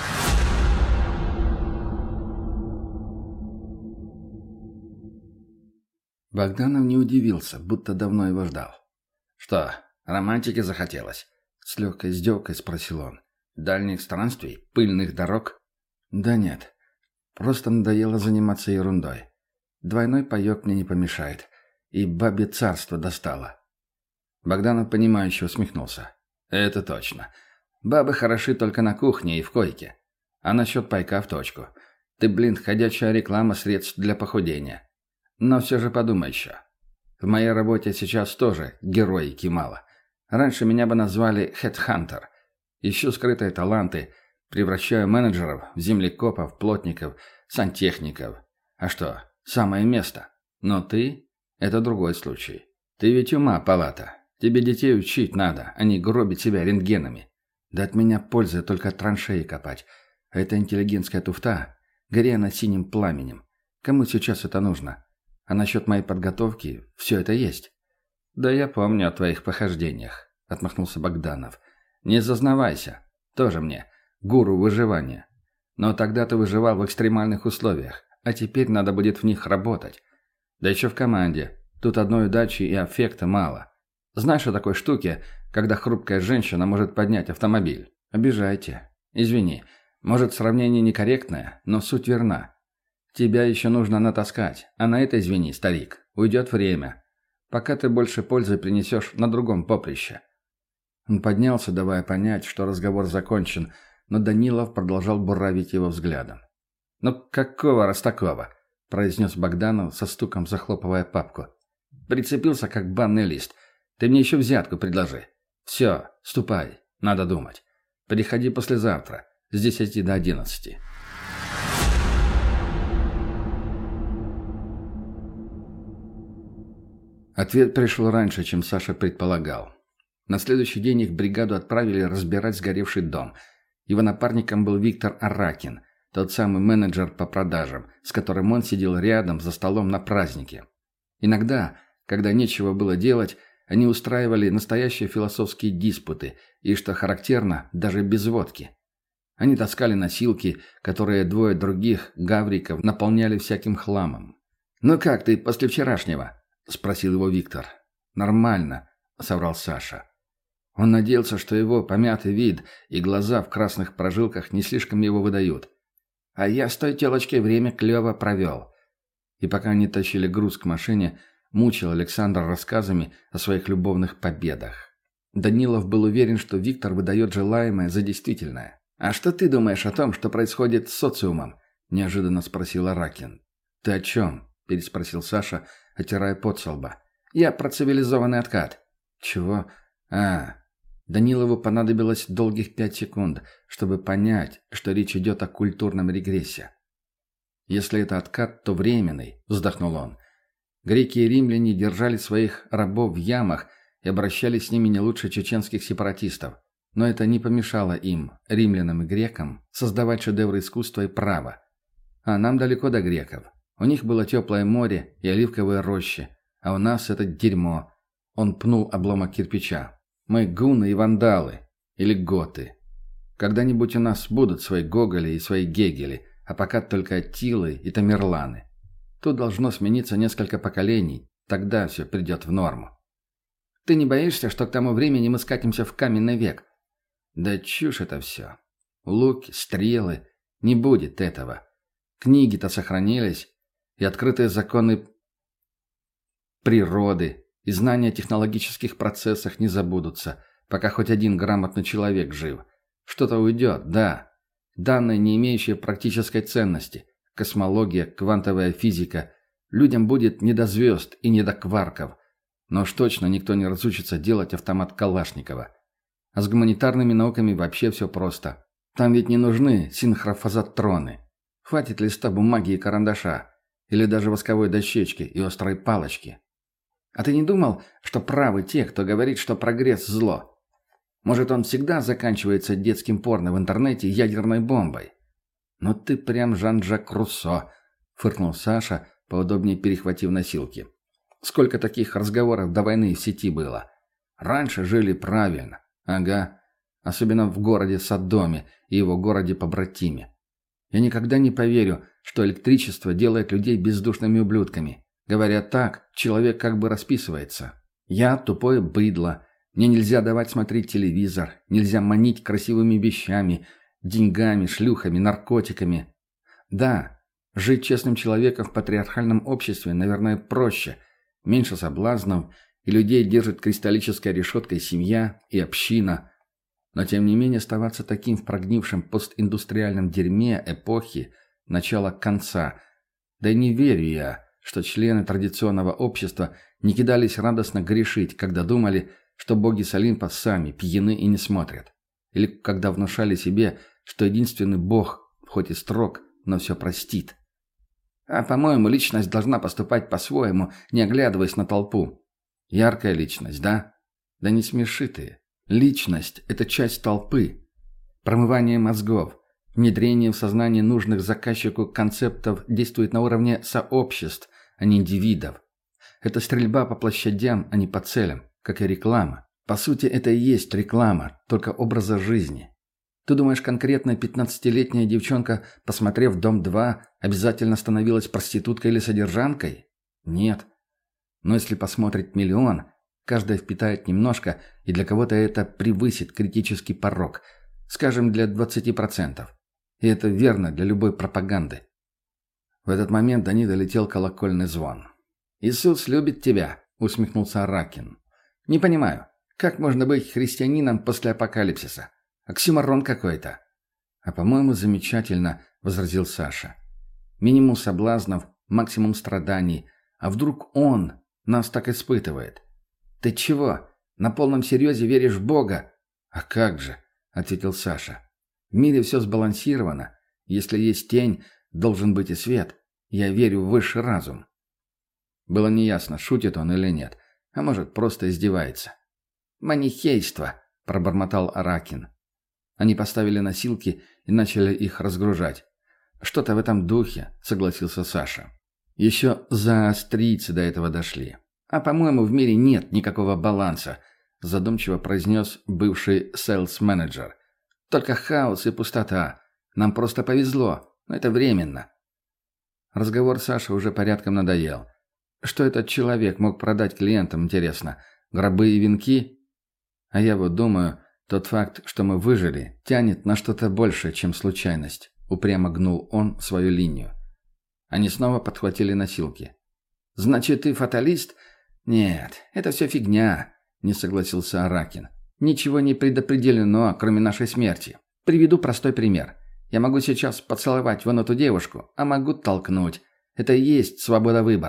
Богданов не удивился, будто давно его ждал. «Что, романтики захотелось?» — с легкой издевкой спросил он. «Дальних странствий? Пыльных дорог?» «Да нет. Просто надоело заниматься ерундой. Двойной паёк мне не помешает. И бабе царство достало». Богданов, понимающе усмехнулся. «Это точно. Бабы хороши только на кухне и в койке. А насчет пайка в точку. Ты, блин, ходячая реклама средств для похудения. Но все же подумай еще. В моей работе сейчас тоже героики мало. Раньше меня бы назвали хедхантер. Ищу скрытые таланты, превращаю менеджеров в землекопов, плотников, сантехников. А что, самое место. Но ты – это другой случай. Ты ведь ума палата. Тебе детей учить надо, а не гробить себя рентгенами. Да от меня пользы только траншеи копать. А эта интеллигентская туфта, горя над синим пламенем. Кому сейчас это нужно? А насчет моей подготовки все это есть. Да я помню о твоих похождениях, отмахнулся Богданов. Не зазнавайся. Тоже мне. Гуру выживания. Но тогда ты выживал в экстремальных условиях, а теперь надо будет в них работать. Да еще в команде. Тут одной удачи и аффекта мало. Знаешь о такой штуке, когда хрупкая женщина может поднять автомобиль? Обижайте. Извини. Может, сравнение некорректное, но суть верна. Тебя еще нужно натаскать, а на это, извини, старик, уйдет время, пока ты больше пользы принесешь на другом поприще». Он поднялся, давая понять, что разговор закончен, но Данилов продолжал буравить его взглядом. «Ну какого раз такого?» – произнес Богданов со стуком, захлопывая папку. «Прицепился, как банный лист. Ты мне еще взятку предложи. Все, ступай, надо думать. Приходи послезавтра, с десяти до одиннадцати». Ответ пришел раньше, чем Саша предполагал. На следующий день их бригаду отправили разбирать сгоревший дом. Его напарником был Виктор Аракин, тот самый менеджер по продажам, с которым он сидел рядом за столом на празднике. Иногда, когда нечего было делать, они устраивали настоящие философские диспуты, и, что характерно, даже без водки. Они таскали носилки, которые двое других, гавриков, наполняли всяким хламом. «Ну как ты после вчерашнего?» — спросил его Виктор. «Нормально», — соврал Саша. Он надеялся, что его помятый вид и глаза в красных прожилках не слишком его выдают. «А я с той телочкой время клево провел». И пока они тащили груз к машине, мучил Александр рассказами о своих любовных победах. Данилов был уверен, что Виктор выдает желаемое за действительное. «А что ты думаешь о том, что происходит с социумом?» – неожиданно спросил Аракин. «Ты о чем?» – переспросил Саша, отирая пот со лба. Я про цивилизованный откат». «Чего? А...» Данилову понадобилось долгих пять секунд, чтобы понять, что речь идет о культурном регрессе. «Если это откат, то временный», — вздохнул он. «Греки и римляне держали своих рабов в ямах и обращались с ними не лучше чеченских сепаратистов. Но это не помешало им, римлянам и грекам, создавать шедевры искусства и права. А нам далеко до греков. У них было теплое море и оливковые рощи, а у нас это дерьмо». Он пнул обломок кирпича. «Мы гунны и вандалы. Или готы. Когда-нибудь у нас будут свои Гоголи и свои Гегели, а пока только Аттилы и Тамерланы. Тут должно смениться несколько поколений, тогда все придет в норму». «Ты не боишься, что к тому времени мы скатимся в каменный век?» «Да чушь это все. Луки, стрелы. Не будет этого. Книги-то сохранились, и открытые законы природы, и знания о технологических процессах не забудутся, пока хоть один грамотный человек жив. Что-то уйдет, да. Данные, не имеющие практической ценности. Космология, квантовая физика. Людям будет не до звезд и не до кварков. Но уж точно никто не разучится делать автомат Калашникова. А с гуманитарными науками вообще все просто. Там ведь не нужны синхрофазотроны. Хватит листа бумаги и карандаша. Или даже восковой дощечки и острой палочки. А ты не думал, что правы те, кто говорит, что прогресс – зло? Может, он всегда заканчивается детским порно в интернете ядерной бомбой? «Ну ты прям Жан-Жак Руссо», – фыркнул Саша, поудобнее перехватив носилки. «Сколько таких разговоров до войны в сети было? Раньше жили правильно. Ага. Особенно в городе Содоме и его городе-побратиме. Я никогда не поверю, что электричество делает людей бездушными ублюдками. Говоря так, человек как бы расписывается. Я тупое быдло. Мне нельзя давать смотреть телевизор, нельзя манить красивыми вещами, деньгами, шлюхами, наркотиками. Да, жить честным человеком в патриархальном обществе, наверное, проще. Меньше соблазнов, и людей держит кристаллической решеткой семья и община. Но тем не менее оставаться таким в прогнившем постиндустриальном дерьме эпохи начала конца. Да и не верю я, что члены традиционного общества не кидались радостно грешить, когда думали, что боги с Олимпа сами пьяны и не смотрят. Или когда внушали себе, что единственный бог, хоть и строг, но все простит. А, по-моему, личность должна поступать по-своему, не оглядываясь на толпу. Яркая личность, да? Да не смеши ты. Личность – это часть толпы. Промывание мозгов, внедрение в сознание нужных заказчику концептов действует на уровне сообществ, а не индивидов. Это стрельба по площадям, а не по целям, как и реклама. По сути, это и есть реклама, только образа жизни. Ты думаешь, конкретная пятнадцатилетняя девчонка, посмотрев «Дом-два», обязательно становилась проституткой или содержанкой? Нет. Но если посмотрит миллион, каждая впитает немножко, и для кого-то это превысит критический порог. Скажем, для двадцати процентов. И это верно для любой пропаганды. В этот момент до них долетел колокольный звон. «Иисус любит тебя», — усмехнулся Аракин. «Не понимаю, как можно быть христианином после апокалипсиса? Оксюморон какой-то». «А по-моему, замечательно», — возразил Саша. «Минимум соблазнов, максимум страданий. А вдруг он нас так испытывает?» «Ты чего? На полном серьезе веришь в Бога?» «А как же», — ответил Саша. «В мире все сбалансировано. Если есть тень, должен быть и свет. Я верю в высший разум». Было неясно, шутит он или нет, а может, просто издевается. «Манихейство», — пробормотал Аракин. Они поставили носилки и начали их разгружать. «Что-то в этом духе», — согласился Саша. «Еще за австрийцы до этого дошли». «А, по-моему, в мире нет никакого баланса», — задумчиво произнес бывший селс-менеджер. «Только хаос и пустота. Нам просто повезло, но это временно». Разговор Саши уже порядком надоел. Что этот человек мог продать клиентам, интересно? Гробы и венки? А я вот думаю, тот факт, что мы выжили, тянет на что-то большее, чем случайность. Упрямо гнул он свою линию. Они снова подхватили носилки. «Значит, ты фаталист?» «Нет, это все фигня», — не согласился Аракин. «Ничего не предопределено, кроме нашей смерти. Приведу простой пример. Я могу сейчас поцеловать вон эту девушку, а могу толкнуть. Это и есть свобода выбора. Ты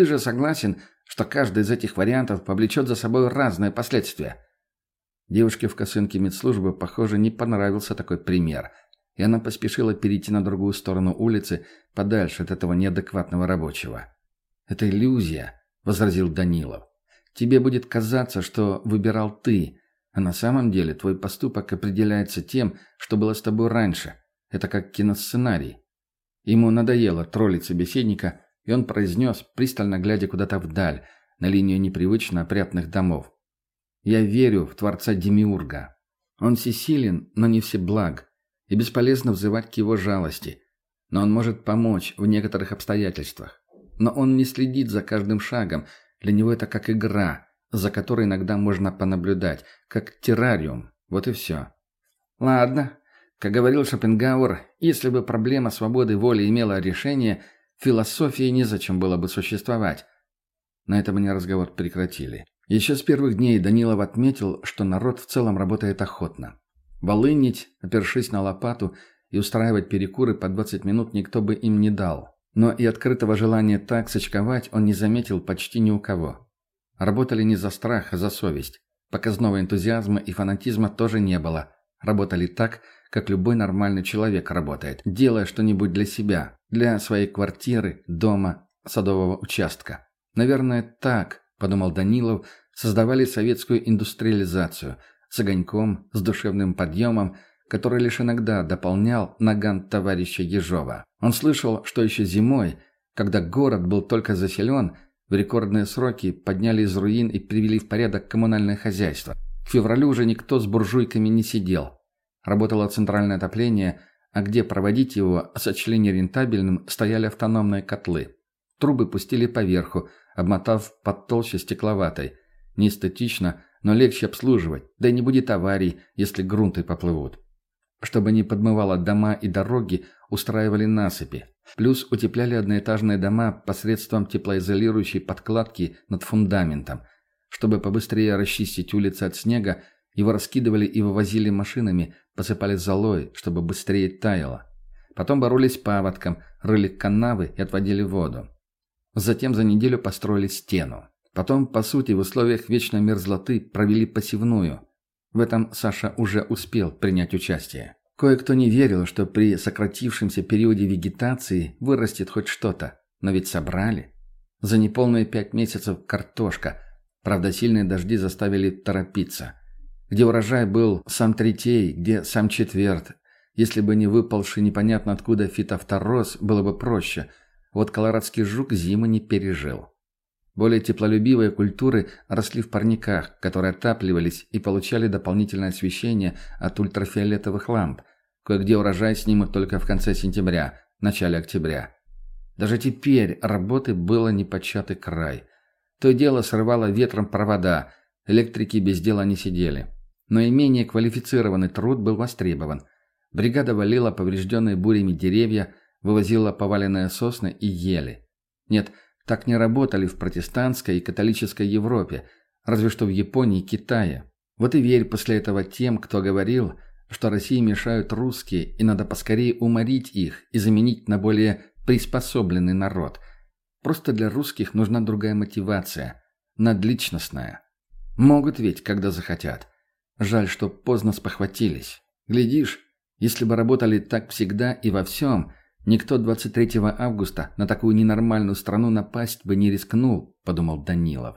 Ты же согласен, что каждый из этих вариантов повлечет за собой разные последствия?» Девушке в косынке медслужбы, похоже, не понравился такой пример, и она поспешила перейти на другую сторону улицы, подальше от этого неадекватного рабочего. «Это иллюзия», — возразил Данилов. «Тебе будет казаться, что выбирал ты, а на самом деле твой поступок определяется тем, что было с тобой раньше. Это как киносценарий». Ему надоело троллить собеседника, и он произнес, пристально глядя куда-то вдаль, на линию непривычно опрятных домов. «Я верю в Творца Демиурга. Он всесилен, но не всеблаг, и бесполезно взывать к его жалости. Но он может помочь в некоторых обстоятельствах. Но он не следит за каждым шагом. Для него это как игра, за которой иногда можно понаблюдать, как террариум. Вот и все». «Ладно. Как говорил Шопенгауэр, если бы проблема свободы воли имела решение, философии незачем было бы существовать». На этом они разговор прекратили. Еще с первых дней Данилов отметил, что народ в целом работает охотно. Волынить, опершись на лопату, и устраивать перекуры по двадцать минут никто бы им не дал. Но и открытого желания так сочковать он не заметил почти ни у кого. Работали не за страх, а за совесть. Показного энтузиазма и фанатизма тоже не было. Работали так, как любой нормальный человек работает, делая что-нибудь для себя, для своей квартиры, дома, садового участка. Наверное, так, подумал Данилов, создавали советскую индустриализацию с огоньком, с душевным подъемом, который лишь иногда дополнял наган товарища Ежова. Он слышал, что еще зимой, когда город был только заселен, в рекордные сроки подняли из руин и привели в порядок коммунальное хозяйство. К февралю уже никто с буржуйками не сидел. Работало центральное отопление, а где проводить его, сочли нерентабельным, стояли автономные котлы. Трубы пустили поверху, обмотав под толще стекловатой. Неэстетично, но легче обслуживать, да и не будет аварий, если грунты поплывут. Чтобы не подмывало дома и дороги, устраивали насыпи. Плюс утепляли одноэтажные дома посредством теплоизолирующей подкладки над фундаментом. Чтобы побыстрее расчистить улицы от снега, его раскидывали и вывозили машинами, посыпали золой, чтобы быстрее таяло. Потом боролись с паводком, рыли канавы и отводили воду. Затем за неделю построили стену. Потом, по сути, в условиях вечной мерзлоты провели посевную. В этом Саша уже успел принять участие. Кое-кто не верил, что при сократившемся периоде вегетации вырастет хоть что-то. Но ведь собрали. За неполные пять месяцев картошка. Правда, сильные дожди заставили торопиться. Где урожай был сам третей, где сам четверт. Если бы не выпалший непонятно откуда фитофтороз, было бы проще. Вот колорадский жук зимы не пережил. Более теплолюбивые культуры росли в парниках, которые отапливались и получали дополнительное освещение от ультрафиолетовых ламп. Кое-где урожай снимут только в конце сентября, начале октября. Даже теперь работы было непочатый край. То и дело срывало ветром провода, электрики без дела не сидели. Но и менее квалифицированный труд был востребован. Бригада валила поврежденные бурями деревья, вывозила поваленные сосны и ели. Нет, так не работали в протестантской и католической Европе, разве что в Японии и Китае. Вот и верь после этого тем, кто говорил, что России мешают русские и надо поскорее уморить их и заменить на более приспособленный народ. Просто для русских нужна другая мотивация, надличностная. Могут ведь, когда захотят. Жаль, что поздно спохватились. Глядишь, если бы работали так всегда и во всем, никто двадцать третьего августа на такую ненормальную страну напасть бы не рискнул, подумал Данилов.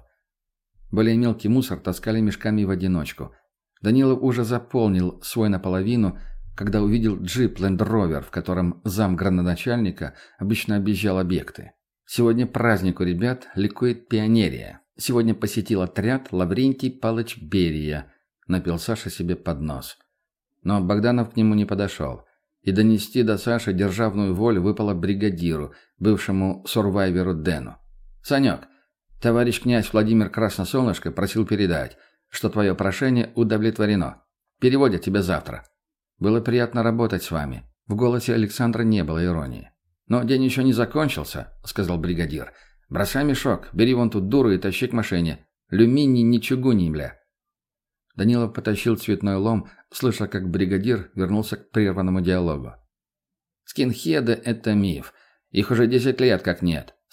Более мелкий мусор таскали мешками в одиночку. Данилов уже заполнил свой наполовину, когда увидел джип Land Rover, в котором зам градоначальника обычно объезжал объекты. Сегодня праздник у ребят ликует пионерия. Сегодня посетил отряд Лаврентий Палыч Берия, напил Саша себе под нос. Но Богданов к нему не подошел. И донести до Саши державную волю выпало бригадиру, бывшему сурвайверу Дэну. «Санек, товарищ князь Владимир Красносолнышко просил передать, что твое прошение удовлетворено. Переводят тебя завтра. Было приятно работать с вами». В голосе Александра не было иронии. «Но день еще не закончился», — сказал бригадир. «Бросай мешок, бери вон ту дуру и тащи к машине. Люминий не чугуни, бля». Данилов потащил цветной лом, слыша, как бригадир вернулся к прерванному диалогу. «Скинхеды — это миф. Их уже десять лет как нет.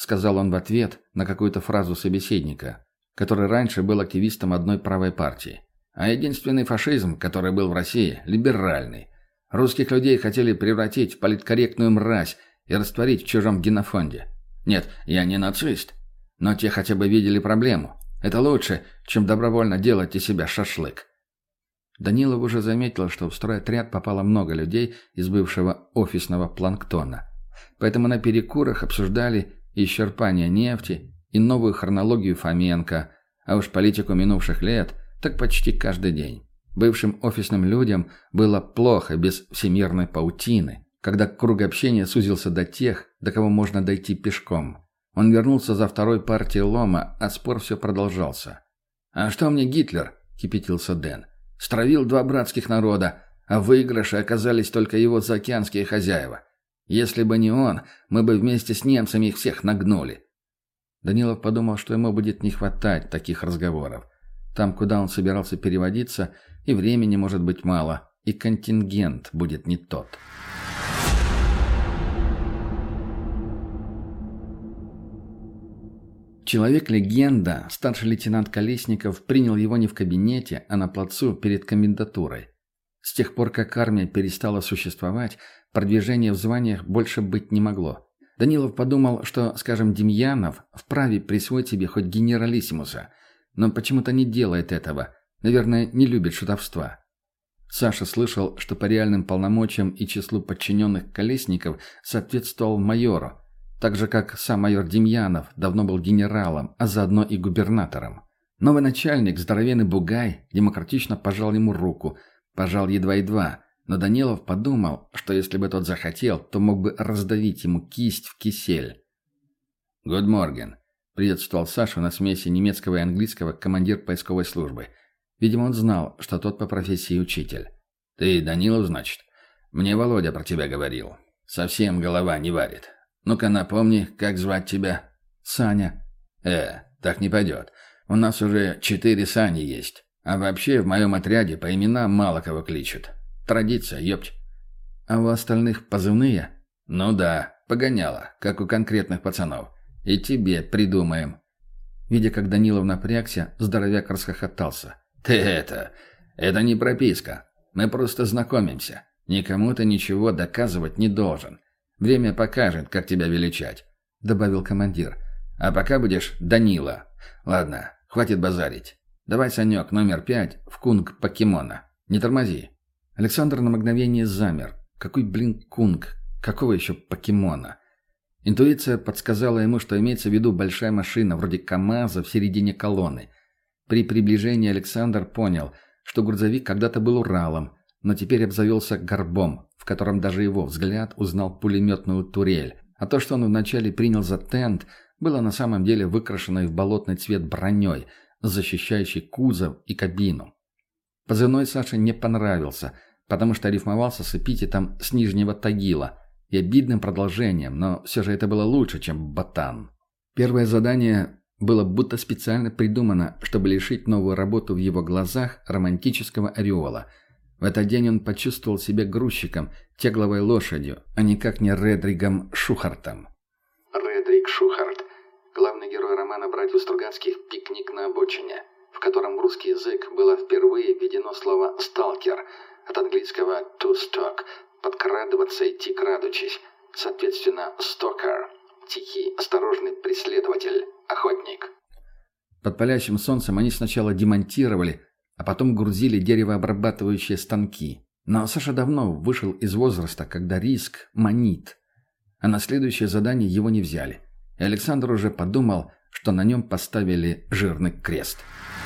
сказал он в ответ на какую-то фразу собеседника, который раньше был активистом одной правой партии. «А единственный фашизм, который был в России, либеральный. Русских людей хотели превратить в политкорректную мразь и растворить в чужом генофонде. Нет, я не нацист, но те хотя бы видели проблему. Это лучше, чем добровольно делать из себя шашлык». Данилов уже заметил, что в стройотряд попало много людей из бывшего офисного планктона. Поэтому на перекурах обсуждали и исчерпание нефти, и новую хронологию Фоменко, а уж политику минувших лет так почти каждый день. Бывшим офисным людям было плохо без всемирной паутины, когда круг общения сузился до тех, до кого можно дойти пешком. Он вернулся за второй партией лома, а спор все продолжался. «А что мне Гитлер?» – кипятился Дэн. «Стравил два братских народа, а в выигрыше оказались только его заокеанские хозяева. Если бы не он, мы бы вместе с немцами их всех нагнули». Данилов подумал, что ему будет не хватать таких разговоров. Там, куда он собирался переводиться, и времени может быть мало, и контингент будет не тот. Человек-легенда, старший лейтенант Колесников, принял его не в кабинете, а на плацу перед комендатурой. С тех пор, как армия перестала существовать, продвижения в званиях больше быть не могло. Данилов подумал, что, скажем, Демьянов вправе присвоить себе хоть генералиссимуса, но почему-то не делает этого. Наверное, не любит шутовства. Саша слышал, что по реальным полномочиям и числу подчиненных Колесников соответствовал майору, так же, как сам майор Демьянов давно был генералом, а заодно и губернатором. Новый начальник, здоровенный бугай, демократично пожал ему руку, пожал едва-едва, но Данилов подумал, что если бы тот захотел, то мог бы раздавить ему кисть в кисель. «Good morning», — приветствовал Сашу на смеси немецкого и английского командир поисковой службы. Видимо, он знал, что тот по профессии учитель. «Ты Данилов, значит? Мне Володя про тебя говорил. Совсем голова не варит. Ну-ка напомни, как звать тебя?» «Саня». «Э, так не пойдет. У нас уже четыре Сани есть. А вообще в моем отряде по именам мало кого кличут. Традиция, ёпть». «А у остальных позывные?» «Ну да, погоняло, как у конкретных пацанов. И тебе придумаем». Видя, как Данилов напрягся, здоровяк расхохотался. «Ты это... Это не прописка. Мы просто знакомимся. Никому ты ничего доказывать не должен. Время покажет, как тебя величать», — добавил командир. «А пока будешь Данила. Ладно, хватит базарить. Давай, Санек, номер пять, в кунг покемона. Не тормози». Александр на мгновение замер. Какой, блин, кунг? Какого еще покемона? Интуиция подсказала ему, что имеется в виду большая машина, вроде КамАЗа в середине колонны. При приближении Александр понял, что грузовик когда-то был Уралом, но теперь обзавелся горбом, в котором даже его взгляд узнал пулеметную турель. А то, что он вначале принял за тент, было на самом деле выкрашенной в болотный цвет броней, защищающей кузов и кабину. Позывной Саше не понравился, потому что рифмовался с эпитетом с Нижнего Тагила и обидным продолжением, но все же это было лучше, чем ботан. Первое задание было будто специально придумано, чтобы лишить новую работу в его глазах романтического ореола. В этот день он почувствовал себя грузчиком, тягловой лошадью, а никак не Редригом Шухартом. Редриг Шухарт. Главный герой романа братьев Стругацких «Пикник на обочине», в котором в русский язык было впервые введено слово «сталкер», от английского «to stalk» – «подкрадываться, идти крадучись», соответственно «stalker» – «тихий, осторожный преследователь, охотник». Под палящим солнцем они сначала демонтировали, а потом грузили деревообрабатывающие станки. Но Саша давно вышел из возраста, когда риск манит. А на следующее задание его не взяли. И Александр уже подумал, что на нем поставили жирный крест.